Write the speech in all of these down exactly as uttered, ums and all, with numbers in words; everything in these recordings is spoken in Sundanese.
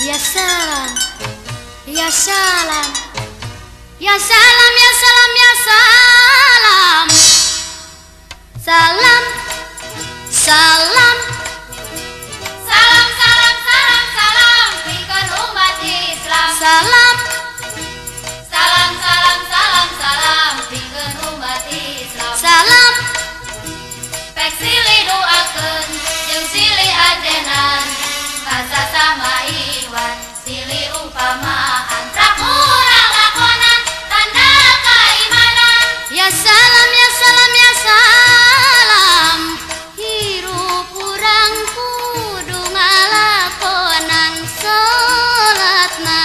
Ya salam, ya salam, ya salam, ya salam, ya salam. Salam, salam, Salam, salam, salam, salam, pikeun umat Islam. salam, Salam, salam, salam, salam, pikeun umat Islam. salam. Pek silih doakeun jeung silih ajenan, kasa sama iwan silih umpamaan, prak urang lakonan tanda keimanan. Ya salam, ya salam, ya salam. Hirup urang kudu ngalakonan salatna,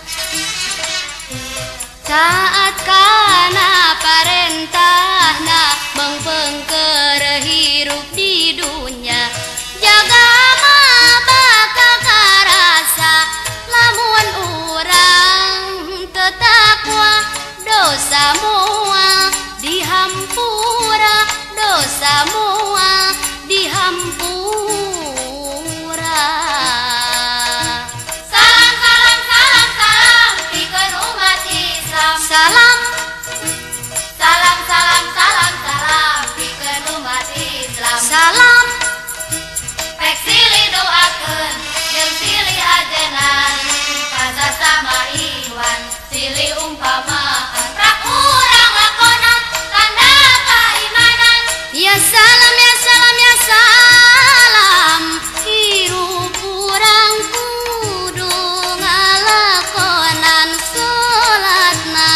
taat kana parentahna, mengpengker hirup di dunya. Jaga mah bakal karasa lamun urang teu takwa, dosa moal dihampura, dosa moal dihampura. Salam, salam, salam, salam, pikeun umat Islam. Salam, Salam, salam, salam, salam, pikeun umat Islam. salam, Pek silih doakeun jeung silih ajenan, kasa sama iwan silih umpamaan, prak urang lakonan tanda keimanan. ya salam, ya salam, ya salam. Hirup urang kudu ngalakonan salatna,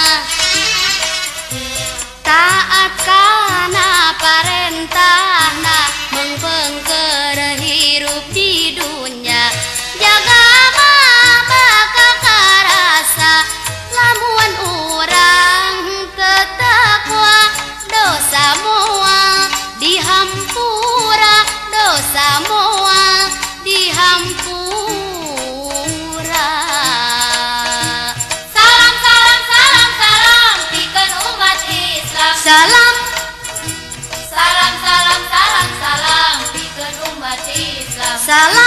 taat kana parentahna, mengpengker hirup di dunya. Jaga mah bakal karasa lamun urang teu takwa, dosa moal dihampura, dosa moal dihampura. Salam, salam, salam, salam, pikeun umat Islam. Salam, Salam, salam, salam, salam, pikeun umat Islam. salam.